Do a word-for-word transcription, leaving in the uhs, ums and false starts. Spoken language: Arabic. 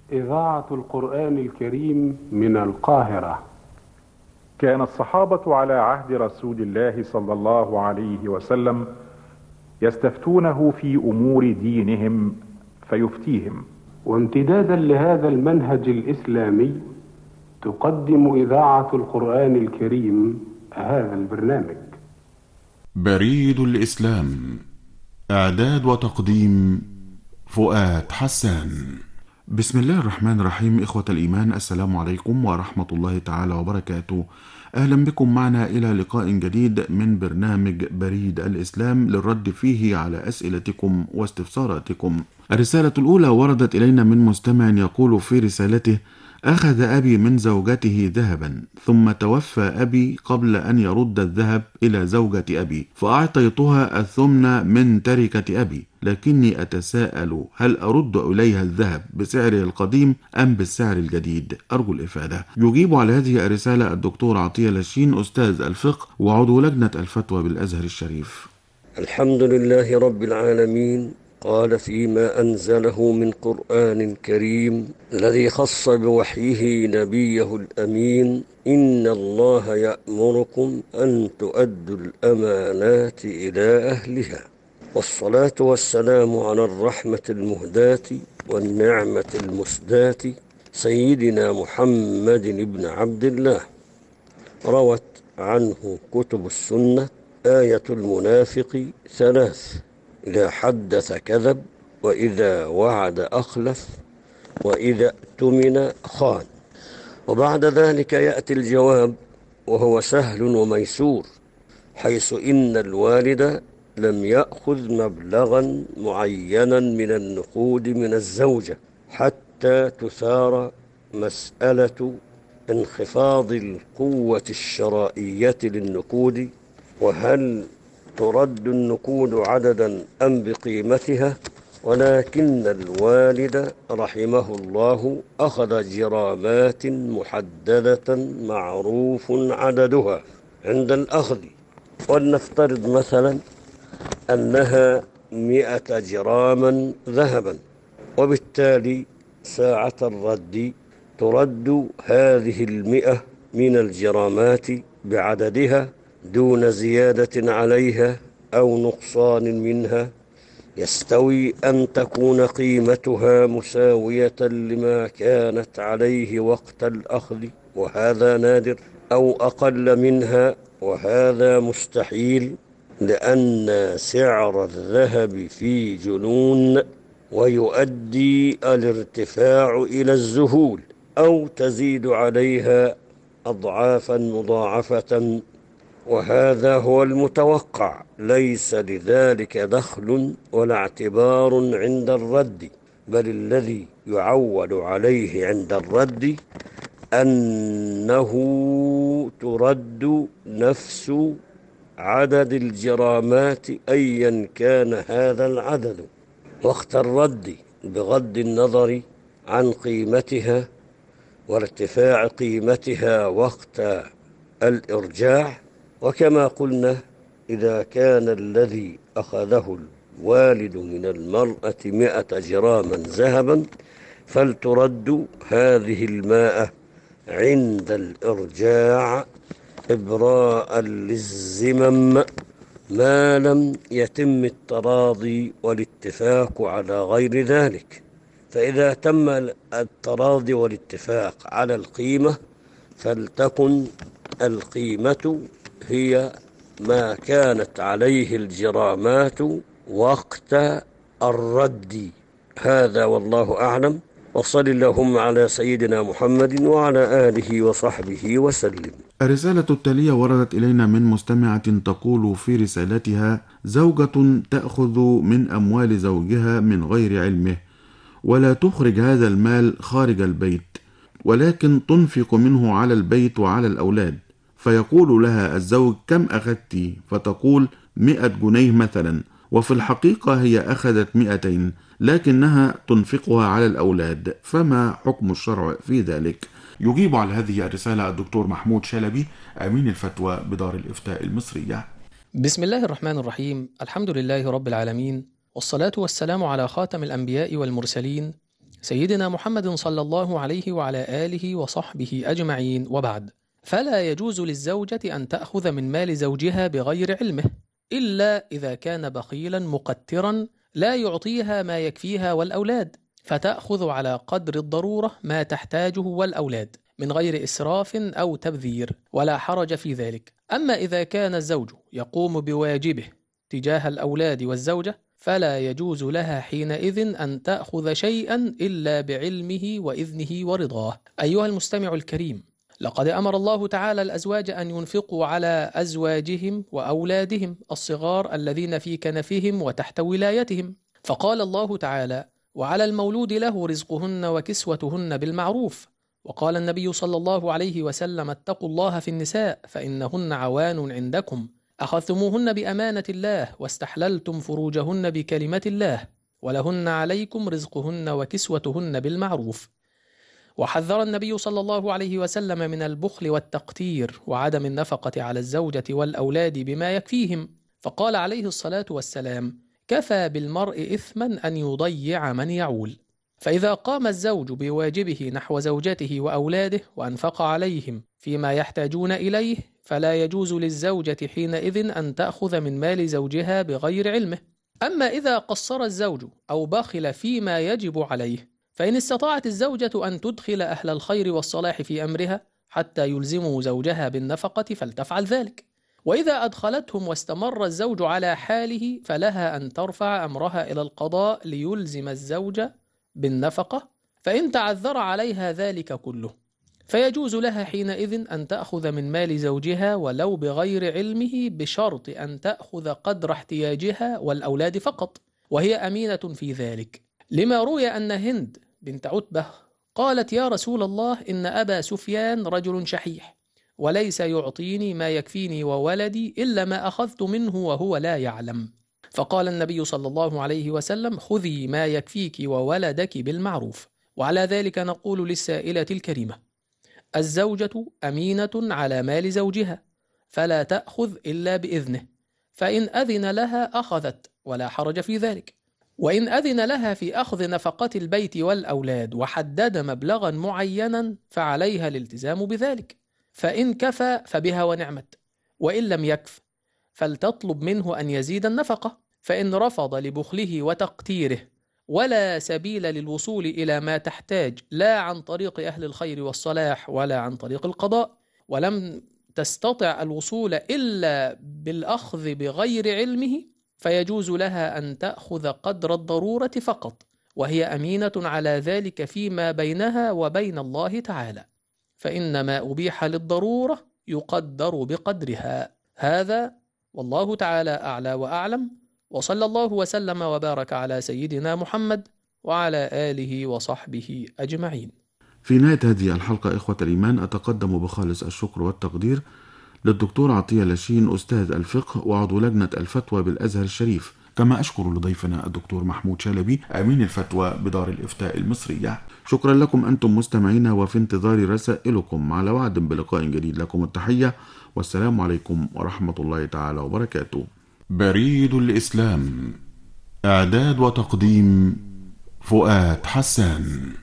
إذاعة القرآن الكريم من القاهرة. كان الصحابة على عهد رسول الله صلى الله عليه وسلم يستفتونه في أمور دينهم فيفتيهم. وامتدادا لهذا المنهج الإسلامي تقدم إذاعة القرآن الكريم هذا البرنامج. بريد الإسلام، إعداد وتقديم فؤاد حسان. بسم الله الرحمن الرحيم. إخوة الإيمان، السلام عليكم ورحمة الله تعالى وبركاته. أهلا بكم معنا إلى لقاء جديد من برنامج بريد الإسلام للرد فيه على أسئلتكم واستفساراتكم. الرسالة الأولى وردت إلينا من مستمع يقول في رسالته: أخذ أبي من زوجته ذهبا ثم توفى أبي قبل أن يرد الذهب إلى زوجة أبي، فأعطيتها الثمن من تركة أبي، لكني أتساءل هل أرد إليها الذهب بسعره القديم أم بالسعر الجديد؟ أرجو الإفادة. يجيب على هذه الرسالة الدكتور عطية لاشين، أستاذ الفقه وعضو لجنة الفتوى بالأزهر الشريف. الحمد لله رب العالمين، قال فيما أنزله من قرآن كريم الذي خص بوحيه نبيه الأمين: إن الله يأمركم أن تؤدوا الأمانات إلى أهلها. والصلاة والسلام على الرحمة المهداة والنعمة المسداة سيدنا محمد بن عبد الله. روت عنه كتب السنة آية المنافق ثلاث: إذا حدث كذب، وإذا وعد أخلف، وإذا اؤتمن خان. وبعد ذلك يأتي الجواب، وهو سهل وميسور، حيث إن الوالد لم يأخذ مبلغا معينا من النقود من الزوجة حتى تثار مسألة انخفاض القوة الشرائية للنقود، وهل ترد النقود عددا أم بقيمتها، ولكن الوالد رحمه الله أخذ جرامات محددة معروف عددها عند الأخذ، ولنفترض مثلا أنها مئة جراما ذهبا، وبالتالي ساعة الرد ترد هذه المئة من الجرامات بعددها دون زيادة عليها أو نقصان منها، يستوي أن تكون قيمتها مساوية لما كانت عليه وقت الأخذ، وهذا نادر، أو أقل منها، وهذا مستحيل، لأن سعر الذهب في جنون، ويؤدي الارتفاع إلى الذهول أو تزيد عليها أضعافا مضاعفة، وهذا هو المتوقع. ليس لذلك دخل ولا اعتبار عند الرد، بل الذي يعول عليه عند الرد أنه ترد نفس عدد الجرامات أيا كان هذا العدد وقت الرد، بغض النظر عن قيمتها وارتفاع قيمتها وقت الإرجاع. وكما قلنا، إذا كان الذي أخذه الوالد من المرأة مئة جراما ذهبا، فلترد هذه المائة عند الإرجاع إبراء للذمم، ما لم يتم التراضي والاتفاق على غير ذلك. فإذا تم التراضي والاتفاق على القيمة، فلتكن القيمة هي ما كانت عليه الجرامات وقت الرد. هذا والله أعلم، وصل اللهم على سيدنا محمد وعلى آله وصحبه وسلم. الرسالة التالية وردت إلينا من مستمعة تقول في رسالتها: زوجة تأخذ من أموال زوجها من غير علمه، ولا تخرج هذا المال خارج البيت، ولكن تنفق منه على البيت وعلى الأولاد، فيقول لها الزوج: كم أخذت؟ فتقول مئة جنيه مثلا، وفي الحقيقة هي أخذت مئتين، لكنها تنفقها على الأولاد، فما حكم الشرع في ذلك؟ يجيب على هذه الرسالة الدكتور محمود شلبي، أمين الفتوى بدار الإفتاء المصرية. بسم الله الرحمن الرحيم. الحمد لله رب العالمين، والصلاة والسلام على خاتم الأنبياء والمرسلين، سيدنا محمد صلى الله عليه وعلى آله وصحبه أجمعين، وبعد. فلا يجوز للزوجة أن تأخذ من مال زوجها بغير علمه، إلا إذا كان بخيلا مقترا لا يعطيها ما يكفيها والأولاد، فتأخذ على قدر الضرورة ما تحتاجه والأولاد من غير إسراف أو تبذير، ولا حرج في ذلك. أما إذا كان الزوج يقوم بواجبه تجاه الأولاد والزوجة، فلا يجوز لها حينئذ أن تأخذ شيئا إلا بعلمه وإذنه ورضاه. أيها المستمع الكريم، لقد أمر الله تعالى الأزواج أن ينفقوا على أزواجهم وأولادهم الصغار الذين في كنفهم وتحت ولايتهم، فقال الله تعالى: وعلى المولود له رزقهن وكسوتهن بالمعروف. وقال النبي صلى الله عليه وسلم: اتقوا الله في النساء فإنهن عوان عندكم، أخذتموهن بأمانة الله واستحللتم فروجهن بكلمة الله، ولهن عليكم رزقهن وكسوتهن بالمعروف. وحذر النبي صلى الله عليه وسلم من البخل والتقتير وعدم النفقة على الزوجة والأولاد بما يكفيهم، فقال عليه الصلاة والسلام: كفى بالمرء إثما أن يضيع من يعول. فإذا قام الزوج بواجبه نحو زوجته وأولاده وأنفق عليهم فيما يحتاجون إليه، فلا يجوز للزوجة حينئذ أن تأخذ من مال زوجها بغير علمه. أما إذا قصر الزوج أو بخل فيما يجب عليه، فإن استطاعت الزوجة أن تدخل أهل الخير والصلاح في أمرها حتى يلزموا زوجها بالنفقة فلتفعل ذلك، وإذا أدخلتهم واستمر الزوج على حاله فلها أن ترفع أمرها إلى القضاء ليلزم الزوج بالنفقة، فإن تعذر عليها ذلك كله فيجوز لها حينئذ أن تأخذ من مال زوجها ولو بغير علمه، بشرط أن تأخذ قدر احتياجها والأولاد فقط، وهي أمينة في ذلك، لما روي أن هند بنت عتبة قالت: يا رسول الله، إن أبا سفيان رجل شحيح وليس يعطيني ما يكفيني وولدي إلا ما أخذت منه وهو لا يعلم. فقال النبي صلى الله عليه وسلم: خذي ما يكفيك وولدك بالمعروف. وعلى ذلك نقول للسائلة الكريمة: الزوجة أمينة على مال زوجها، فلا تأخذ إلا بإذنه، فإن أذن لها أخذت ولا حرج في ذلك، وإن أذن لها في أخذ نفقة البيت والأولاد وحدد مبلغا معينا فعليها الالتزام بذلك، فإن كفى فبها ونعمت، وإن لم يكف فلتطلب منه أن يزيد النفقة، فإن رفض لبخله وتقتيره ولا سبيل للوصول إلى ما تحتاج لا عن طريق أهل الخير والصلاح ولا عن طريق القضاء، ولم تستطع الوصول إلا بالأخذ بغير علمه، فيجوز لها أن تأخذ قدر الضرورة فقط، وهي أمينة على ذلك فيما بينها وبين الله تعالى، فإنما أبيح للضرورة يقدر بقدرها. هذا والله تعالى أعلى وأعلم، وصلى الله وسلم وبارك على سيدنا محمد وعلى آله وصحبه أجمعين. في نهاية هذه الحلقة إخوة الإيمان، أتقدم بخالص الشكر والتقدير للدكتور عطية لاشين، أستاذ الفقه وعضو لجنة الفتوى بالأزهر الشريف، كما أشكر لضيفنا الدكتور محمود شلبي أمين الفتوى بدار الإفتاء المصرية. شكرا لكم أنتم مستمعينا، وفي انتظار رسائلكم، على وعد بلقاء جديد. لكم التحية والسلام عليكم ورحمة الله تعالى وبركاته. بريد الإسلام، إعداد وتقديم فؤاد حسان.